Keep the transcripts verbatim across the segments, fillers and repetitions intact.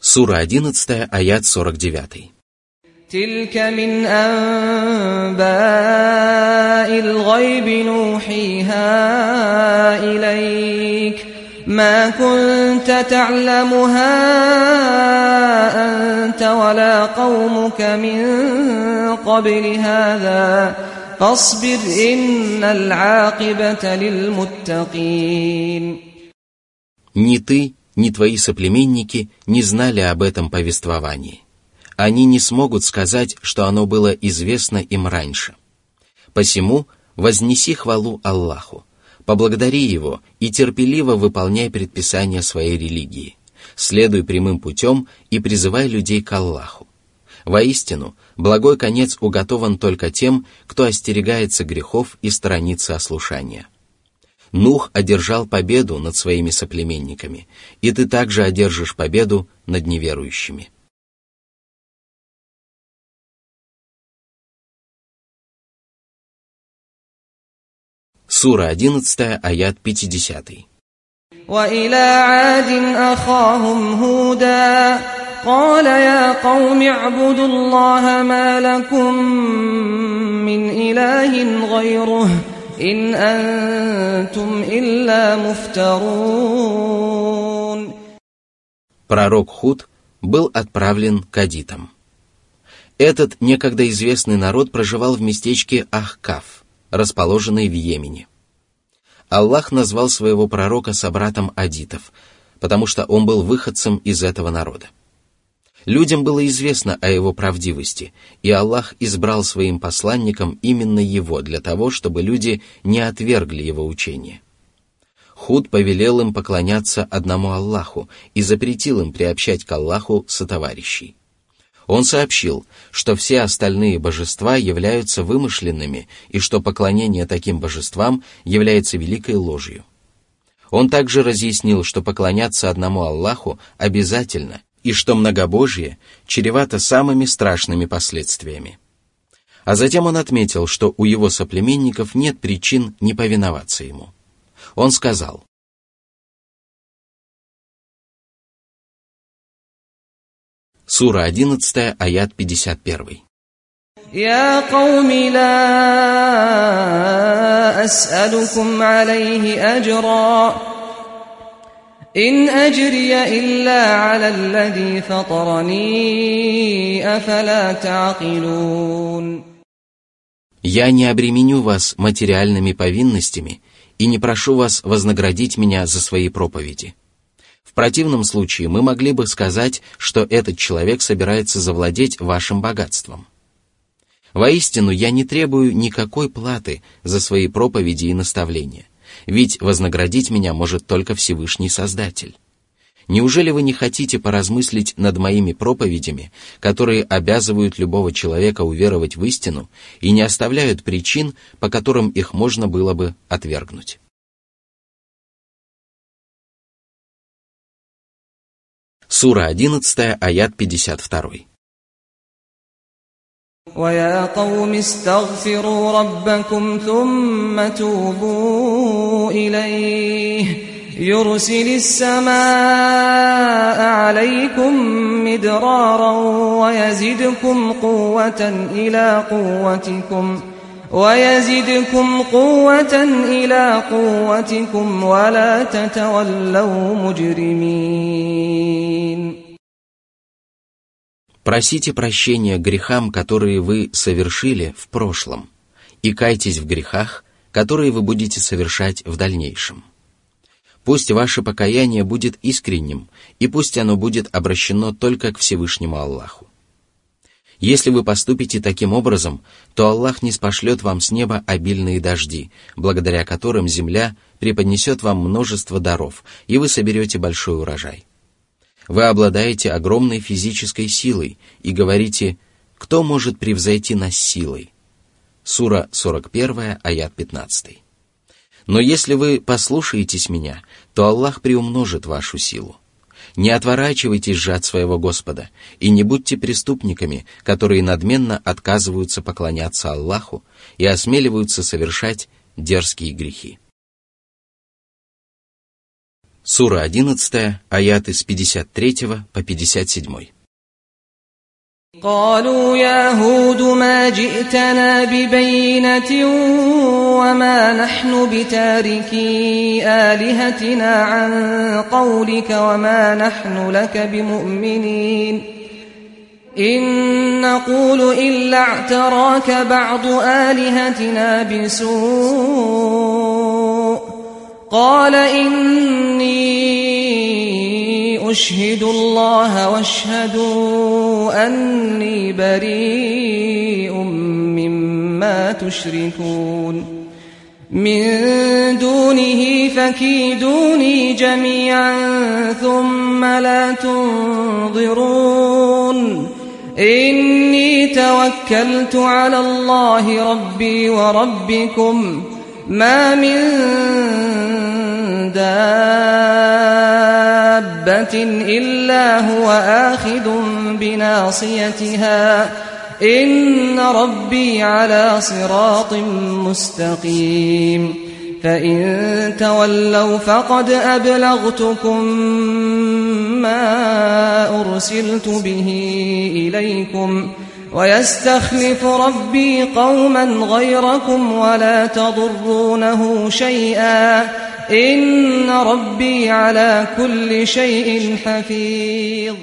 Сура одиннадцатая, аят сорок девятый. تلك من أنباء الغيب نوحيها إليك ما كنت تعلمها أنت ولا قومك من قبل هذا فاصبر إن العاقبة للمتقين. Ни ты, ни твои соплеменники не знали об этом повествовании. Они не смогут сказать, что оно было известно им раньше. Посему вознеси хвалу Аллаху, поблагодари Его и терпеливо выполняй предписания своей религии, следуй прямым путем и призывай людей к Аллаху. Воистину, благой конец уготован только тем, кто остерегается грехов и сторонится ослушания. Нух одержал победу над своими соплеменниками, и ты также одержишь победу над неверующими. Сура одиннадцатая, аят пятидесятый. وإلى عاد أخاهم هودا قال يا قوم اعبدوا الله ما لكم من إله غيره إن أنتم إلا مفترون. Пророк Худ был отправлен к адитам. Этот некогда известный народ проживал в местечке Ахкаф, расположенной в Йемене. Аллах назвал своего пророка собратом адитов, потому что он был выходцем из этого народа. Людям было известно о его правдивости, и Аллах избрал своим посланником именно его для того, чтобы люди не отвергли его учение. Худ повелел им поклоняться одному Аллаху и запретил им приобщать к Аллаху сотоварищей. Он сообщил, что все остальные божества являются вымышленными и что поклонение таким божествам является великой ложью. Он также разъяснил, что поклоняться одному Аллаху обязательно и что многобожие чревато самыми страшными последствиями. А затем он отметил, что у его соплеменников нет причин не повиноваться ему. Он сказал: Сура одиннадцатая, аят пятьдесят один. يا قوم لا أسألكم عليه أجرا إن أجري إلا على الذي فطرني أفلا تعقلون. Я не обременю вас материальными повинностями и не прошу вас вознаградить меня за свои проповеди. В противном случае мы могли бы сказать, что этот человек собирается завладеть вашим богатством. Воистину, я не требую никакой платы за свои проповеди и наставления, ведь вознаградить меня может только Всевышний Создатель. Неужели вы не хотите поразмыслить над моими проповедями, которые обязывают любого человека уверовать в истину и не оставляют причин, по которым их можно было бы отвергнуть? Сура одиннадцатая, аят пятьдесят два. وَيَا قَوْمِ اسْتَغْفِرُوا رَبَّكُمْ ثُمَّ تُوبُوا إِلَيْهِ يُرْسِلِ السَّمَاءَ عَلَيْكُمْ مِدْرَارًا وَيَزِدْكُمْ قُوَّةً إِلَى قُوَّتِكُمْ وَيَزِدْكُمْ قُوَّةً إِلَى قُوَّتِكُمْ وَلَا تَتَوَلَّوْا مُجْرِمِينَ. Просите прощения грехам, которые вы совершили в прошлом, и кайтесь в грехах, которые вы будете совершать в дальнейшем. Пусть ваше покаяние будет искренним, и пусть оно будет обращено только к Всевышнему Аллаху. Если вы поступите таким образом, то Аллах ниспошлет вам с неба обильные дожди, благодаря которым земля преподнесет вам множество даров, и вы соберете большой урожай. Вы обладаете огромной физической силой и говорите: «Кто может превзойти нас силой?» Сура сорок один, аят пятнадцатый. Но если вы послушаетесь меня, то Аллах приумножит вашу силу. Не отворачивайтесь же от своего Господа и не будьте преступниками, которые надменно отказываются поклоняться Аллаху и осмеливаются совершать дерзкие грехи. Сура одиннадцатая, аяты с пятьдесят третьего по пятьдесят седьмой. قالوا يا هود ما جئتنا ببينة وما نحن بتاركي آلهتنا عن قولك وما نحن لك بمؤمنين إن نقول إلا اعتراك بعض آلهتنا بسوء قال إني أشهد الله واشهدوا أني بريء مما تشركون من دونه فكيدوني جميعا ثم لا تنظرون إني توكلت على الله ربي وربكم ما من دابة إلا هو آخذ بناصيتها إن ربي على صراط مستقيم فإن تولوا فقد أبلغتكم ما أرسلت به إليكم ويستخلف ربي قوما غيركم ولا تضرونه شيئا إن ربي على كل شيء حفيظ.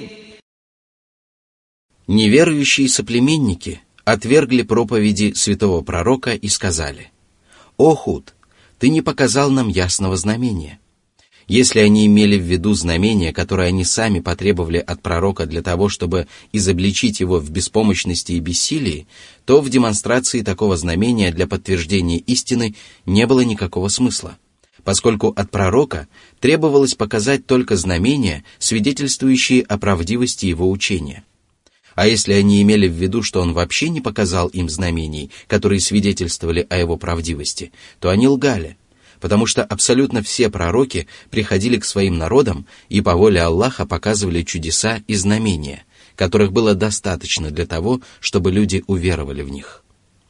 Неверующие соплеменники отвергли проповеди святого пророка и сказали: «О Худ, ты не показал нам ясного знамения». Если они имели в виду знамение, которое они сами потребовали от пророка для того, чтобы изобличить его в беспомощности и бессилии, то в демонстрации такого знамения для подтверждения истины не было никакого смысла, поскольку от пророка требовалось показать только знамения, свидетельствующие о правдивости его учения. А если они имели в виду, что он вообще не показал им знамений, которые свидетельствовали о его правдивости, то они лгали, потому что абсолютно все пророки приходили к своим народам и по воле Аллаха показывали чудеса и знамения, которых было достаточно для того, чтобы люди уверовали в них.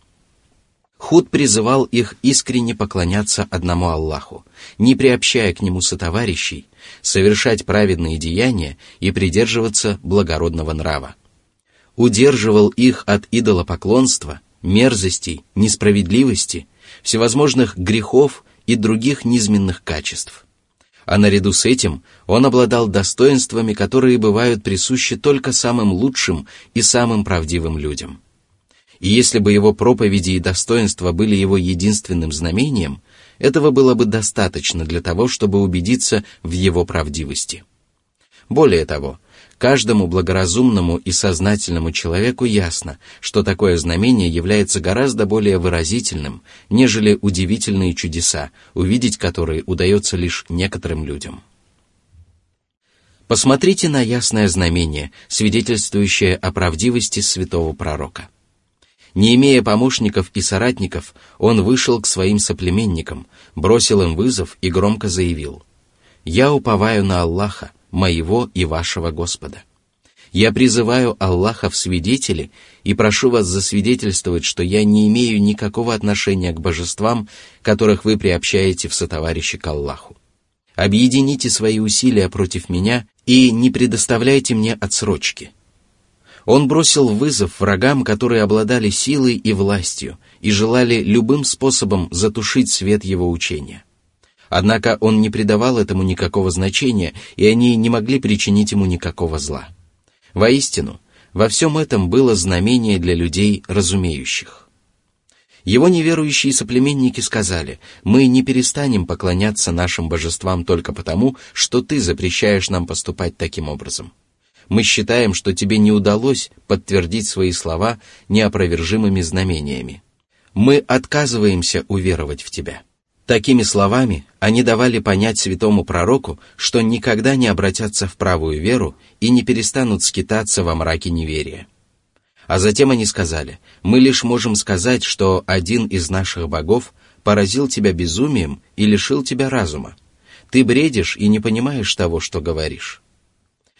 Худ призывал их искренне поклоняться одному Аллаху, не приобщая к нему сотоварищей, совершать праведные деяния и придерживаться благородного нрава. Удерживал их от идолопоклонства, мерзостей, несправедливости, всевозможных грехов и других низменных качеств. А наряду с этим он обладал достоинствами, которые бывают присущи только самым лучшим и самым правдивым людям. И если бы его проповеди и достоинства были его единственным знамением, этого было бы достаточно для того, чтобы убедиться в его правдивости. Более того, каждому благоразумному и сознательному человеку ясно, что такое знамение является гораздо более выразительным, нежели удивительные чудеса, увидеть которые удается лишь некоторым людям. Посмотрите на ясное знамение, свидетельствующее о правдивости святого пророка. Не имея помощников и соратников, он вышел к своим соплеменникам, бросил им вызов и громко заявил: «Я уповаю на Аллаха, моего и вашего Господа. Я призываю Аллаха в свидетели и прошу вас засвидетельствовать, что я не имею никакого отношения к божествам, которых вы приобщаете в сотоварищи к Аллаху. Объедините свои усилия против меня и не предоставляйте мне отсрочки». Он бросил вызов врагам, которые обладали силой и властью и желали любым способом затушить свет его учения. Однако он не придавал этому никакого значения, и они не могли причинить ему никакого зла. Воистину, во всем этом было знамение для людей разумеющих. Его неверующие соплеменники сказали: «Мы не перестанем поклоняться нашим божествам только потому, что ты запрещаешь нам поступать таким образом. Мы считаем, что тебе не удалось подтвердить свои слова неопровержимыми знамениями. Мы отказываемся уверовать в тебя». Такими словами они давали понять святому пророку, что никогда не обратятся в правую веру и не перестанут скитаться во мраке неверия. А затем они сказали: «Мы лишь можем сказать, что один из наших богов поразил тебя безумием и лишил тебя разума. Ты бредишь и не понимаешь того, что говоришь».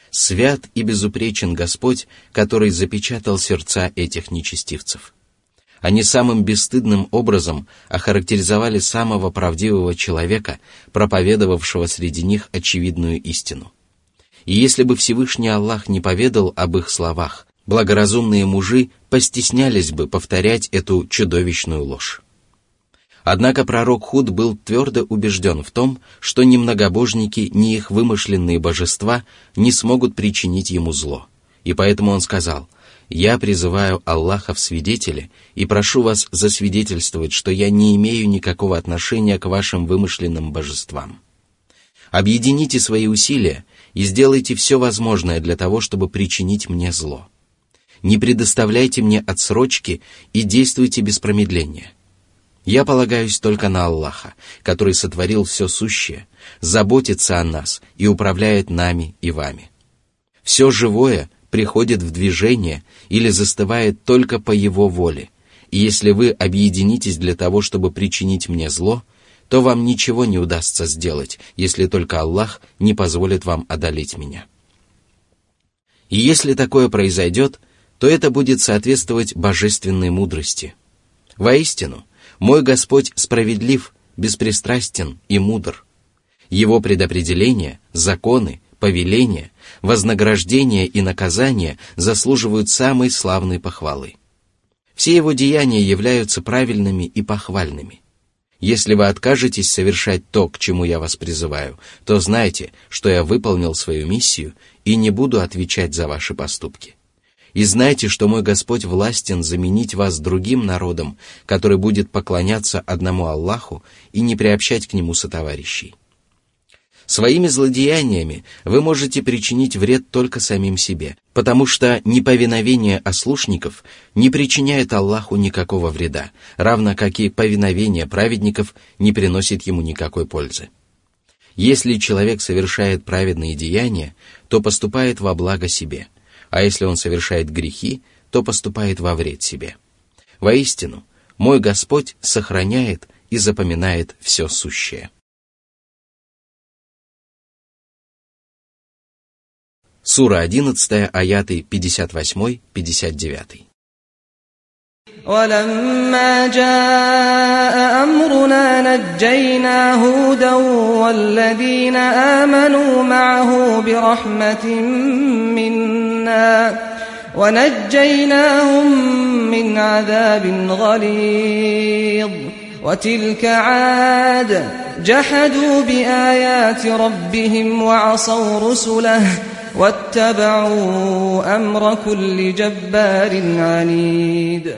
Свят и безупречен Господь, который запечатал сердца этих нечестивцев. Они самым бесстыдным образом охарактеризовали самого правдивого человека, проповедовавшего среди них очевидную истину. И если бы Всевышний Аллах не поведал об их словах, благоразумные мужи постеснялись бы повторять эту чудовищную ложь. Однако пророк Худ был твердо убежден в том, что ни многобожники, ни их вымышленные божества не смогут причинить ему зло. И поэтому он сказал: «Я призываю Аллаха в свидетели и прошу вас засвидетельствовать, что я не имею никакого отношения к вашим вымышленным божествам. Объедините свои усилия и сделайте все возможное для того, чтобы причинить мне зло. Не предоставляйте мне отсрочки и действуйте без промедления. Я полагаюсь только на Аллаха, который сотворил все сущее, заботится о нас и управляет нами и вами. Все живое приходит в движение или застывает только по Его воле, и если вы объединитесь для того, чтобы причинить мне зло, то вам ничего не удастся сделать, если только Аллах не позволит вам одолеть меня. И если такое произойдет, то это будет соответствовать божественной мудрости. Воистину, мой Господь справедлив, беспристрастен и мудр. Его предопределения, законы, повеления, вознаграждения и наказания заслуживают самой славной похвалы. Все его деяния являются правильными и похвальными. Если вы откажетесь совершать то, к чему я вас призываю, то знайте, что я выполнил свою миссию и не буду отвечать за ваши поступки. И знайте, что мой Господь властен заменить вас другим народом, который будет поклоняться одному Аллаху и не приобщать к нему сотоварищей. Своими злодеяниями вы можете причинить вред только самим себе, потому что неповиновение ослушников не причиняет Аллаху никакого вреда, равно как и повиновение праведников не приносит ему никакой пользы. Если человек совершает праведные деяния, то поступает во благо себе, а если он совершает грехи, то поступает во вред себе. Воистину, мой Господь сохраняет и запоминает все сущее. Сура одиннадцатая, аяты пятьдесят восемь — пятьдесят девять. ولما جاء أمرنا نجينا هودا والذين آمنوا معه برحمة منا ونجيناهم من عذاب غليظ وتلك عاد جحدوا بآيات ربهم وعصوا رسله واتبعوا أمر كل جبار عنيد.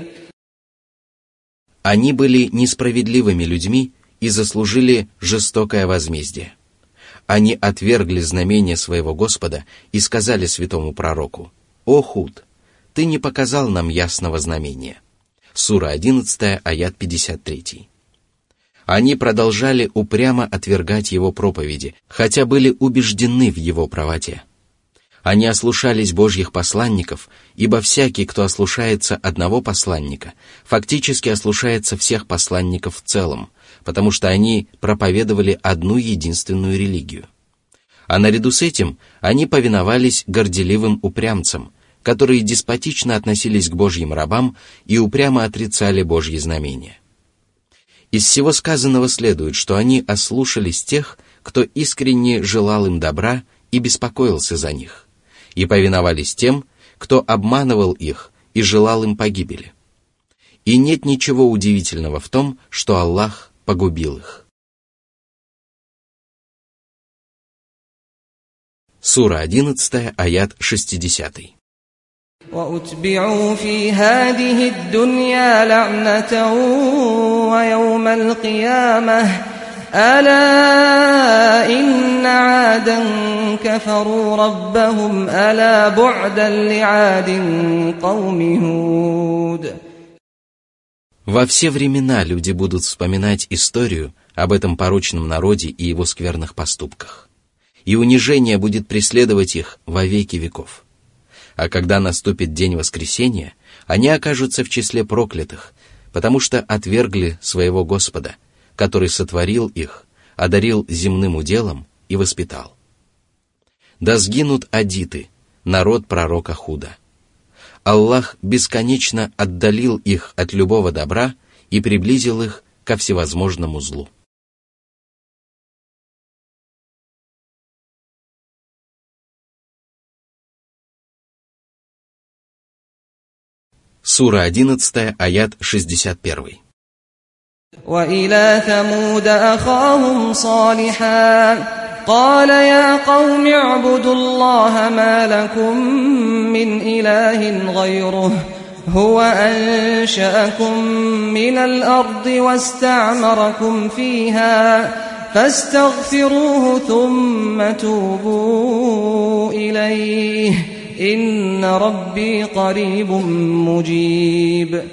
Они были несправедливыми людьми и заслужили жестокое возмездие. Они отвергли знамения своего Господа и сказали святому пророку: «О Худ, ты не показал нам ясного знамения». Сура одиннадцатая, аят пятьдесят три. Они продолжали упрямо отвергать его проповеди, хотя были убеждены в его правоте. Они ослушались Божьих посланников, ибо всякий, кто ослушается одного посланника, фактически ослушается всех посланников в целом, потому что они проповедовали одну единственную религию. А наряду с этим они повиновались горделивым упрямцам, которые деспотично относились к Божьим рабам и упрямо отрицали Божьи знамения. Из всего сказанного следует, что они ослушались тех, кто искренне желал им добра и беспокоился за них, и повиновались тем, кто обманывал их и желал им погибели. И нет ничего удивительного в том, что Аллах погубил их. Сура одиннадцатая, аят шестидесятый. وَأُتْبِعُوا فِي هَذِهِ الدُّنْيَا لَعْنَةً وَيَوْمَ الْقِيَامَةِ ألا إن عادا كفروا ربهم ألا بعدا لعاد قوم هود. Во все времена люди будут вспоминать историю об этом порочном народе и его скверных поступках, и унижение будет преследовать их во веки веков. А когда наступит день воскресения, они окажутся в числе проклятых, потому что отвергли своего Господа, который сотворил их, одарил земным уделом и воспитал. Да сгинут адиты, народ пророка Худа. Аллах бесконечно отдалил их от любого добра и приблизил их ко всевозможному злу. Сура одиннадцать, аят шестьдесят один. وإلى ثمود أخاهم صالحا قال يا قوم اعبدوا الله ما لكم من إله غيره هو أنشأكم من الأرض واستعمركم فيها فاستغفروه ثم توبوا إليه إن ربي قريب مجيب.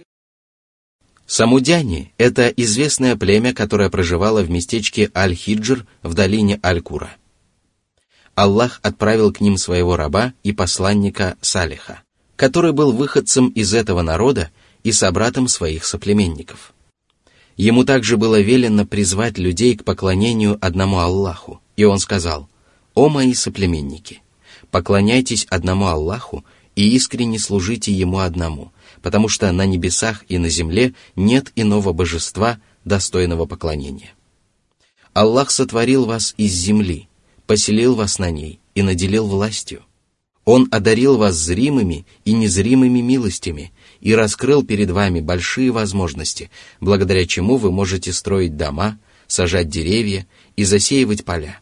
Самудяне – это известное племя, которое проживало в местечке Аль-Хиджр в долине Аль-Кура. Аллах отправил к ним своего раба и посланника Салиха, который был выходцем из этого народа и собратом своих соплеменников. Ему также было велено призвать людей к поклонению одному Аллаху, и он сказал: «О мои соплеменники, поклоняйтесь одному Аллаху и искренне служите Ему одному, потому что на небесах и на земле нет иного божества, достойного поклонения. Аллах сотворил вас из земли, поселил вас на ней и наделил властью. Он одарил вас зримыми и незримыми милостями и раскрыл перед вами большие возможности, благодаря чему вы можете строить дома, сажать деревья и засеивать поля.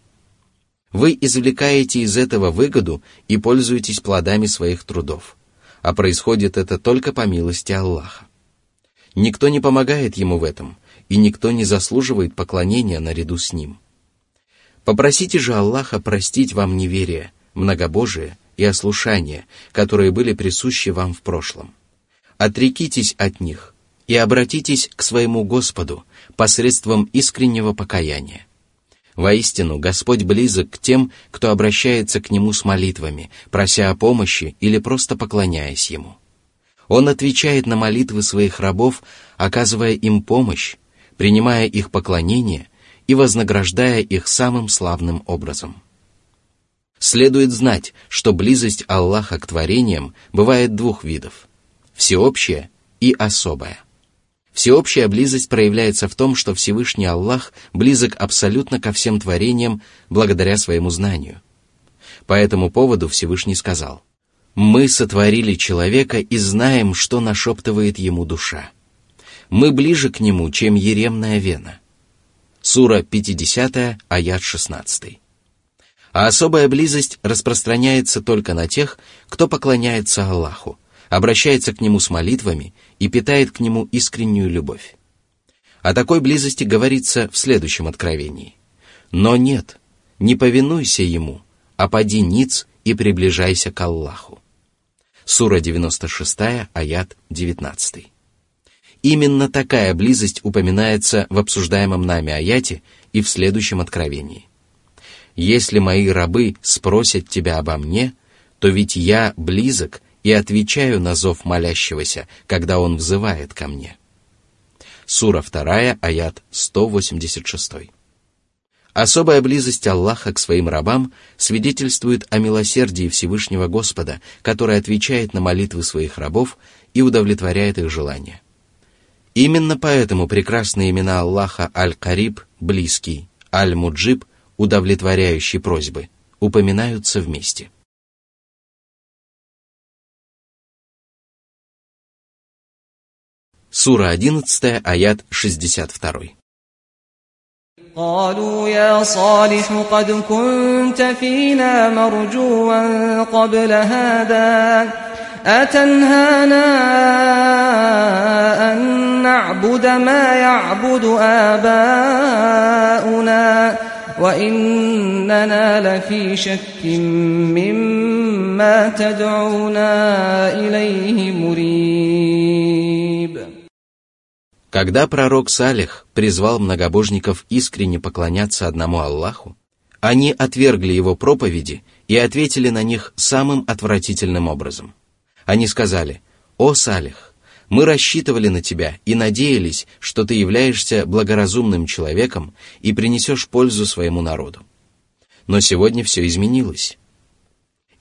Вы извлекаете из этого выгоду и пользуетесь плодами своих трудов, а происходит это только по милости Аллаха. Никто не помогает ему в этом, и никто не заслуживает поклонения наряду с ним. Попросите же Аллаха простить вам неверие, многобожие и ослушание, которые были присущи вам в прошлом. Отрекитесь от них и обратитесь к своему Господу посредством искреннего покаяния. Воистину, Господь близок к тем, кто обращается к Нему с молитвами, прося о помощи или просто поклоняясь Ему. Он отвечает на молитвы своих рабов, оказывая им помощь, принимая их поклонение и вознаграждая их самым славным образом. Следует знать, что близость Аллаха к творениям бывает двух видов – всеобщая и особая. Всеобщая близость проявляется в том, что Всевышний Аллах близок абсолютно ко всем творениям благодаря своему знанию. По этому поводу Всевышний сказал: «Мы сотворили человека и знаем, что нашептывает ему душа. Мы ближе к нему, чем еремная вена». Сура пятидесятая, аят шестнадцатый. А особая близость распространяется только на тех, кто поклоняется Аллаху, обращается к Нему с молитвами и питает к Нему искреннюю любовь. О такой близости говорится в следующем откровении: «Но нет, не повинуйся Ему, а пади ниц и приближайся к Аллаху». Сура девяносто шестая, аят девятнадцатый. Именно такая близость упоминается в обсуждаемом нами аяте и в следующем откровении: «Если мои рабы спросят тебя обо мне, то ведь я близок и отвечаю на зов молящегося, когда он взывает ко мне». Сура вторая, аят сто восемьдесят шесть. Особая близость Аллаха к своим рабам свидетельствует о милосердии Всевышнего Господа, который отвечает на молитвы своих рабов и удовлетворяет их желания. Именно поэтому прекрасные имена Аллаха Аль-Кариб – близкий, Аль-Муджиб – удовлетворяющий просьбы, упоминаются вместе. Сура одиннадцать, аят шестьдесят два. قالوا يا صالح قد كنت فينا مرجوا قبل هذا أتنهانا أن نعبد ما يعبد آباؤنا وإننا لفي شك مما تدعونا إليه مريب. Когда пророк Салих призвал многобожников искренне поклоняться одному Аллаху, они отвергли его проповеди и ответили на них самым отвратительным образом. Они сказали: «О Салих, мы рассчитывали на тебя и надеялись, что ты являешься благоразумным человеком и принесешь пользу своему народу. Но сегодня все изменилось».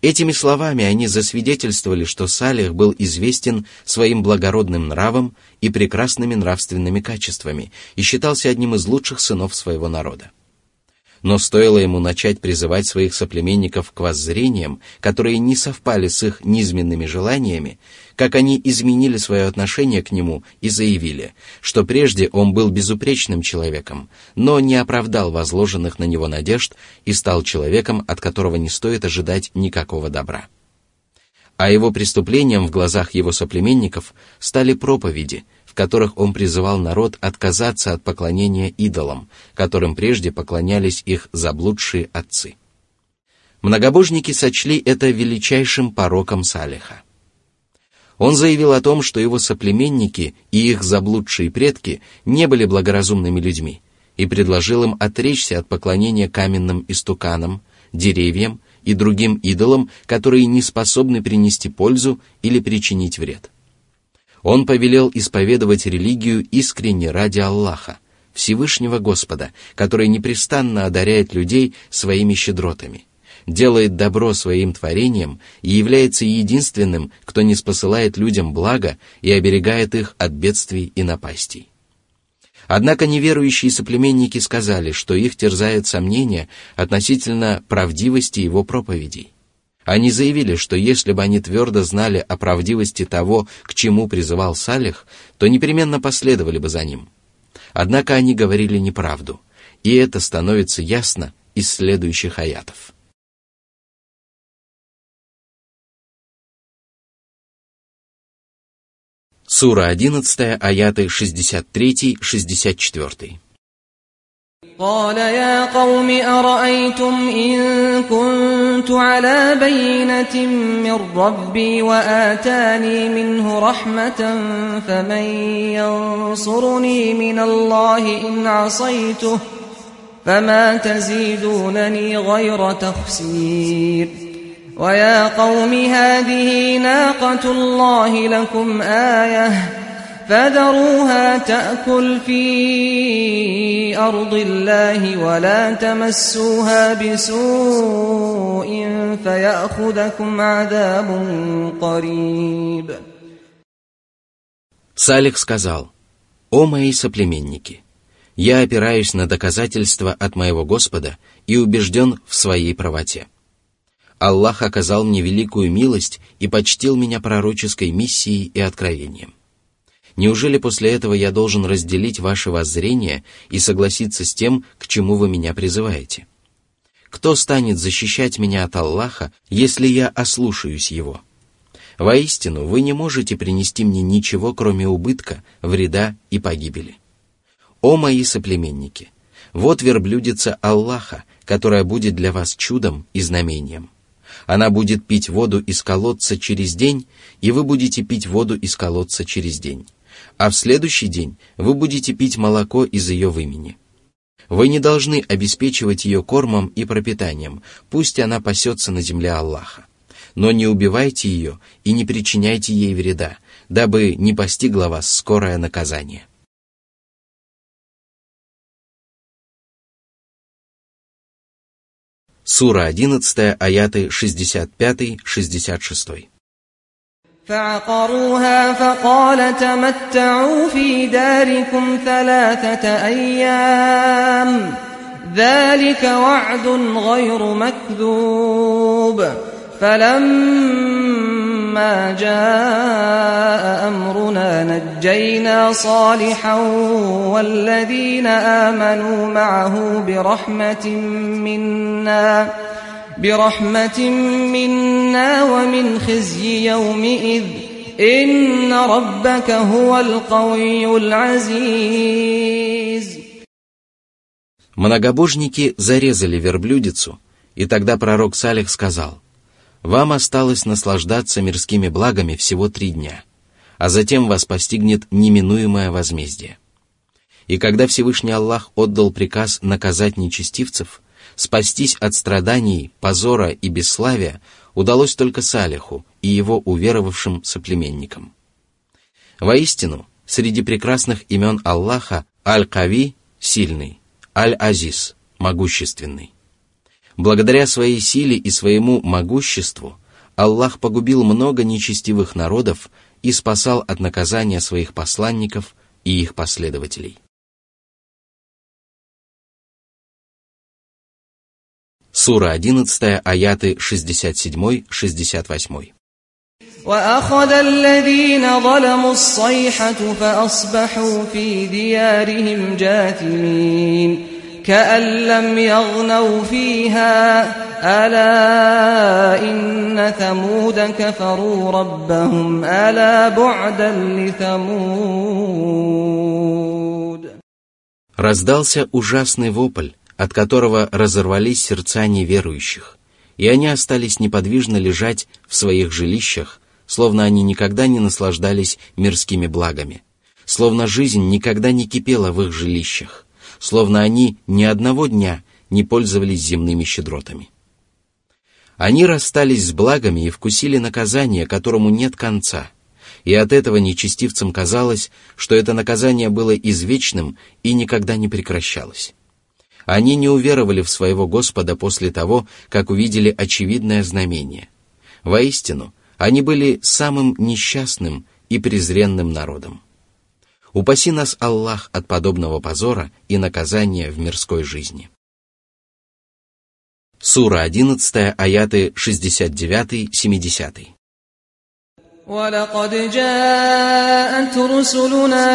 Этими словами они засвидетельствовали, что Салих был известен своим благородным нравом и прекрасными нравственными качествами и считался одним из лучших сынов своего народа. Но стоило ему начать призывать своих соплеменников к воззрениям, которые не совпали с их низменными желаниями, как они изменили свое отношение к нему и заявили, что прежде он был безупречным человеком, но не оправдал возложенных на него надежд и стал человеком, от которого не стоит ожидать никакого добра. А его преступлением в глазах его соплеменников стали проповеди, в которых он призывал народ отказаться от поклонения идолам, которым прежде поклонялись их заблудшие отцы. Многобожники сочли это величайшим пороком Салиха. Он заявил о том, что его соплеменники и их заблудшие предки не были благоразумными людьми, и предложил им отречься от поклонения каменным истуканам, деревьям и другим идолам, которые не способны принести пользу или причинить вред. Он повелел исповедовать религию искренне ради Аллаха, Всевышнего Господа, который непрестанно одаряет людей своими щедротами, делает добро своим творениям и является единственным, кто ниспосылает людям благо и оберегает их от бедствий и напастей. Однако неверующие соплеменники сказали, что их терзают сомнения относительно правдивости его проповедей. Они заявили, что если бы они твердо знали о правдивости того, к чему призывал Салих, то непременно последовали бы за ним. Однако они говорили неправду, и это становится ясно из следующих аятов. Сура одиннадцатая, аяты шестьдесят три — шестьдесят четыре. قال يا قوم أرأيتم إن كنت على بينة من ربي وآتاني منه رحمة فمن ينصرني من الله إن عصيته فما تزيدونني غير تخسير ويا قوم هذه ناقة الله لكم آية فذروها تأكل في أرض الله ولا تمسوها بسوء فيأخذكم عذاب قريب. Салих сказал: «О мои соплеменники, я опираюсь на доказательства от моего Господа и убежден в своей правоте. Аллах оказал мне великую милость и почтил меня пророческой миссией и откровением. Неужели после этого я должен разделить ваши воззрения и согласиться с тем, к чему вы меня призываете? Кто станет защищать меня от Аллаха, если я ослушаюсь Его? Воистину, вы не можете принести мне ничего, кроме убытка, вреда и погибели. О мои соплеменники! Вот верблюдица Аллаха, которая будет для вас чудом и знамением. Она будет пить воду из колодца через день, и вы будете пить воду из колодца через день. А в следующий день вы будете пить молоко из ее вымени. Вы не должны обеспечивать ее кормом и пропитанием, пусть она пасется на земле Аллаха. Но не убивайте ее и не причиняйте ей вреда, дабы не постигло вас скорое наказание». Сура одиннадцатая, аяты шестьдесят пять — шестьдесят шесть. فعقروها فقال تمتعوا في داركم ثلاثة أيام ذلك وعد غير مكذوب فلما جاء أمرنا نجينا صالحا والذين آمنوا معه برحمة منا برحمة منا ومن خزي يومئذ إن ربك هو القوي العزيز. Многобожники зарезали верблюдицу, и тогда пророк Салих сказал: «Вам осталось наслаждаться мирскими благами всего три дня, а затем вас постигнет неминуемое возмездие». И когда Всевышний Аллах отдал приказ наказать нечестивцев, спастись от страданий, позора и бесславия удалось только Салиху и его уверовавшим соплеменникам. Воистину, среди прекрасных имен Аллаха Аль-Кави – сильный, Аль-Азиз – могущественный. Благодаря своей силе и своему могуществу Аллах погубил много нечестивых народов и спасал от наказания своих посланников и их последователей. Сура одиннадцать, аяты шестьдесят семь - шестьдесят восемь. وأخذ الذين ظلموا الصيحة فأصبحوا في ديارهم جاثمين كأن لم يغنوا فيها ألا إن ثمود كفروا ربهم ألا بعدا لثمود. Раздался ужасный вопль, от которого разорвались сердца неверующих, и они остались неподвижно лежать в своих жилищах, словно они никогда не наслаждались мирскими благами, словно жизнь никогда не кипела в их жилищах, словно они ни одного дня не пользовались земными щедротами. Они расстались с благами и вкусили наказание, которому нет конца, и от этого нечестивцам казалось, что это наказание было извечным и никогда не прекращалось. Они не уверовали в своего Господа после того, как увидели очевидное знамение. Воистину, они были самым несчастным и презренным народом. Упаси нас, Аллах, от подобного позора и наказания в мирской жизни. Сура одиннадцать, аяты шестьдесят девять - семьдесят. ولقد جاءت رسلنا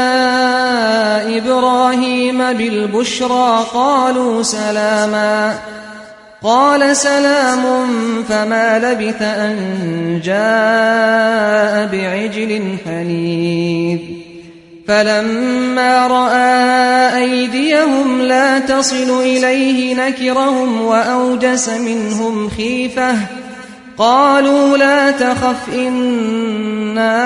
إبراهيم بالبشرى قالوا سلاما قال سلام فما لبث أن جاء بعجل حنيذ فلما رأى أيديهم لا تصل إليه نكرهم وأوجس منهم خيفة قالوا لا تخف إنا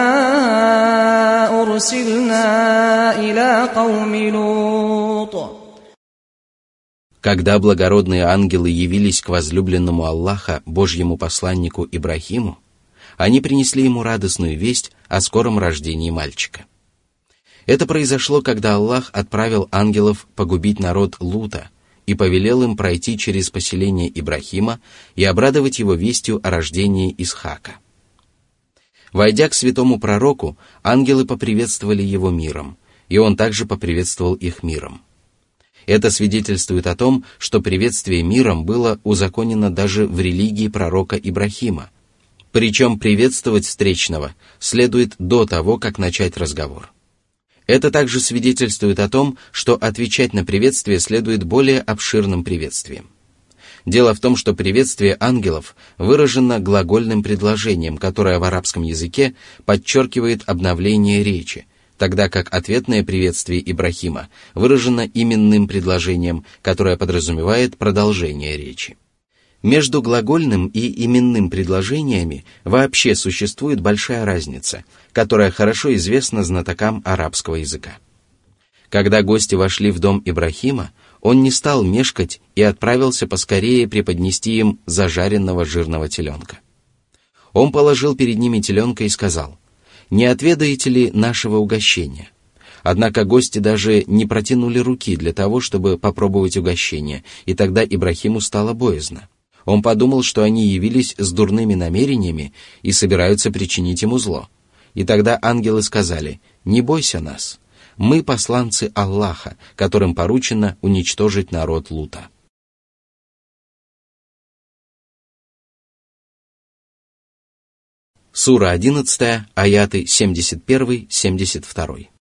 أرسلنا إلى قوم لوط. Когда благородные ангелы явились к возлюбленному Аллаха, Божьему посланнику Ибрахиму, они принесли ему радостную весть о скором рождении мальчика. Это произошло, когда Аллах отправил ангелов погубить народ Лута и повелел им пройти через поселение Ибрахима и обрадовать его вестью о рождении Исхака. Войдя к святому пророку, ангелы поприветствовали его миром, и он также поприветствовал их миром. Это свидетельствует о том, что приветствие миром было узаконено даже в религии пророка Ибрахима, причем приветствовать встречного следует до того, как начать разговор. Это также свидетельствует о том, что отвечать на приветствие следует более обширным приветствием. Дело в том, что приветствие ангелов выражено глагольным предложением, которое в арабском языке подчеркивает обновление речи, тогда как ответное приветствие Ибрахима выражено именным предложением, которое подразумевает продолжение речи. Между глагольным и именным предложениями вообще существует большая разница, которая хорошо известна знатокам арабского языка. Когда гости вошли в дом Ибрахима, он не стал мешкать и отправился поскорее преподнести им зажаренного жирного теленка. Он положил перед ними теленка и сказал: «Не отведаете ли нашего угощения?» Однако гости даже не протянули руки для того, чтобы попробовать угощение, и тогда Ибрахиму стало боязно. Он подумал, что они явились с дурными намерениями и собираются причинить ему зло. И тогда ангелы сказали: «Не бойся нас, мы посланцы Аллаха, которым поручено уничтожить народ Лута». Сура одиннадцать, аяты семьдесят один - семьдесят два.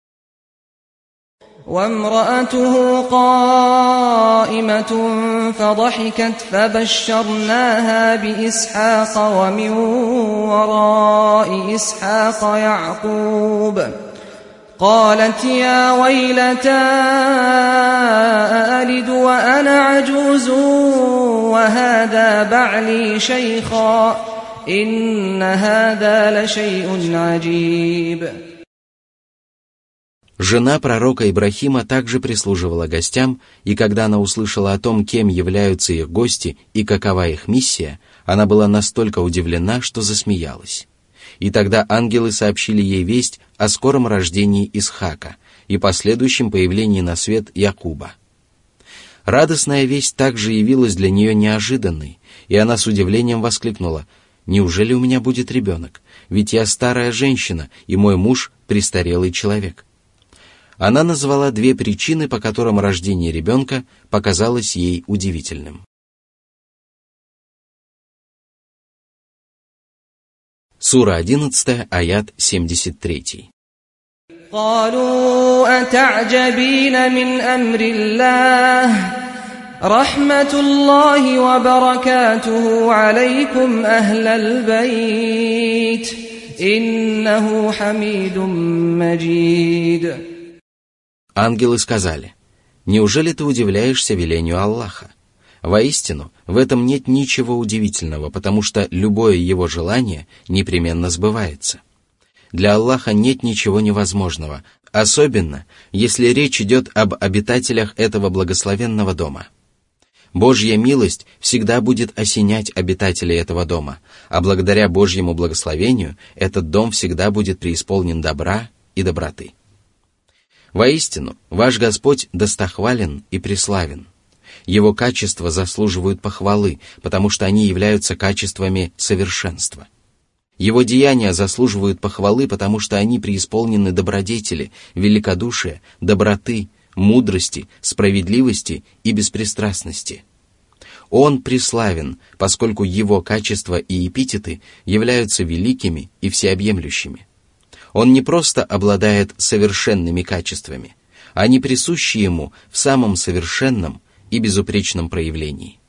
وامرأته قائمة فضحكت فبشرناها بإسحاق ومن وراء إسحاق يعقوب قالت يا ويلتى أألد وأنا عجوز وهذا بعلي شيخا إن هذا لشيء عجيب. Жена пророка Ибрахима также прислуживала гостям, и когда она услышала о том, кем являются их гости и какова их миссия, она была настолько удивлена, что засмеялась. И тогда ангелы сообщили ей весть о скором рождении Исхака и последующем появлении на свет Якуба. Радостная весть также явилась для нее неожиданной, и она с удивлением воскликнула: «Неужели у меня будет ребенок? Ведь я старая женщина, и мой муж престарелый человек». Она назвала две причины, по которым рождение ребенка показалось ей удивительным. Сура одиннадцать, аят семьдесят три. قالوا أتعجبين من أمر الله رحمة الله وبركاته عليكم أهل البيت إنه حميد مجيد. Ангелы сказали: «Неужели ты удивляешься велению Аллаха? Воистину, в этом нет ничего удивительного, потому что любое его желание непременно сбывается. Для Аллаха нет ничего невозможного, особенно, если речь идет об обитателях этого благословенного дома. Божья милость всегда будет осенять обитателей этого дома, а благодаря Божьему благословению этот дом всегда будет преисполнен добра и доброты. Воистину, ваш Господь достохвален и преславен. Его качества заслуживают похвалы, потому что они являются качествами совершенства. Его деяния заслуживают похвалы, потому что они преисполнены добродетели, великодушия, доброты, мудрости, справедливости и беспристрастности. Он преславен, поскольку его качества и эпитеты являются великими и всеобъемлющими. Он не просто обладает совершенными качествами, они присущи ему в самом совершенном и безупречном проявлении.